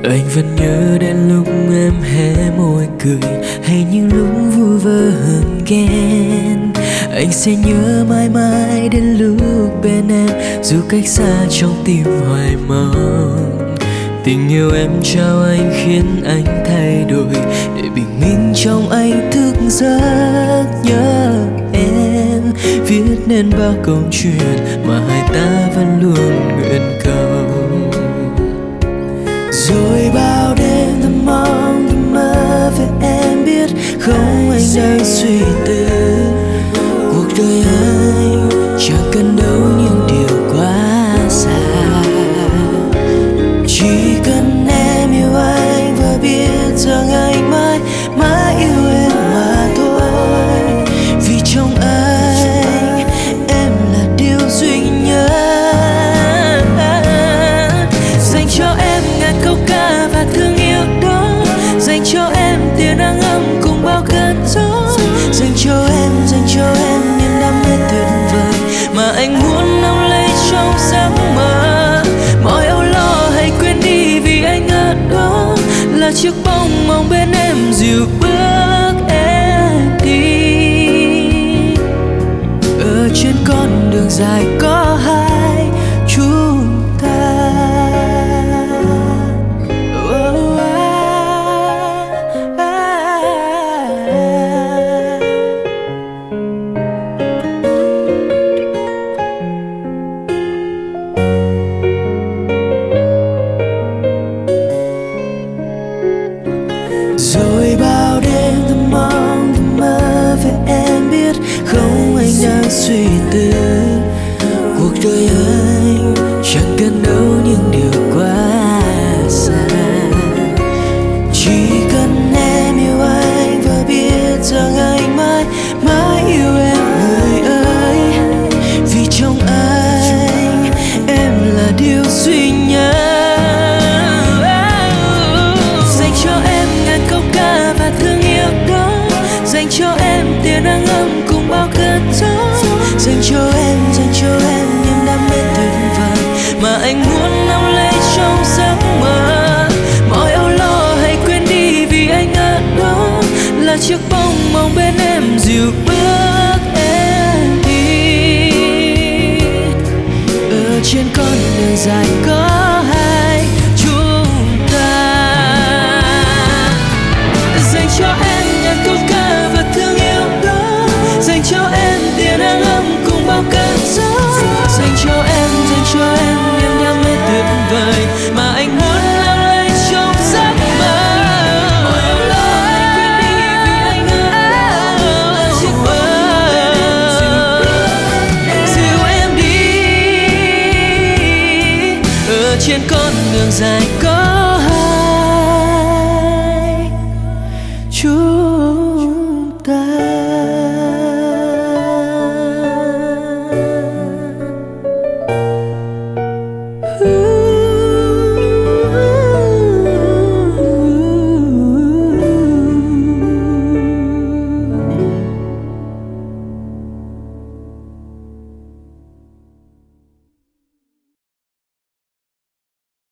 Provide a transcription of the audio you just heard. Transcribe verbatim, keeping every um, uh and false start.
Anh vẫn nhớ đến lúc em hé môi cười, hay những lúc vui vơ hờn ghen. Anh sẽ nhớ mãi mãi đến lúc bên em, dù cách xa trong tim hoài mong. Tình yêu em trao anh khiến anh thay đổi, để bình minh trong anh thức giấc nhớ em. Viết nên bao câu chuyện mà hai ta vẫn luôn nguyện cầu. Rồi bao đêm thầm mong thầm mơ về em, biết không anh đang suy tư. Cuộc đời anh chẳng cần đâu những điều quá xa, chỉ cần em yêu anh và biết rằng anh mãi mãi yêu em mà thôi. Vì trong anh em là điều duy nhất, dành cho em ngàn câu ca và thương yêu đó, dành cho em tia nắng ấm cùng bao cơn gió, dành cho em, dành cho em niềm đam mê tuyệt vời mà anh muốn nắm lấy trong giấc mơ. Mọi âu lo hãy quên đi vì anh ở đó, là chiếc bóng mong bên em dìu bước em đi. Ở trên con đường dài có hai chúng ta. Rồi bao đêm thầm mong thầm mơ về em, biết không anh đang suy tư. Cuộc đời anh chẳng cần đâu những điều quá xa, chỉ cần em yêu anh và biết rằng anh mãi mãi yêu em người ơi. Vì trong anh em là điều duy nhất, thương yêu đó, dành cho em tia nắng ấm cùng bao cơn gió, dành cho em, dành cho em niềm đam mê tuyệt vời mà anh muốn nắm lấy trong giấc mơ. Mọi âu lo hãy quên đi vì anh ở đó, là chiếc bóng mong bên em dìu bước em đi. Ở trên con đường dài có hai chúng ta, dành cho em ngàn câu ca và thương yêu đó, dành cho em tia nắng ấm cùng bao cơn gió, dành cho em, dành cho em niềm đam mê tuyệt vời mà anh muốn nắm lấy trong giấc mơ. Mọi âu lo hãy quên đi vì anh ở đó, là chiếc bóng dìu em đi. Ở trên con đường dài có hai chúng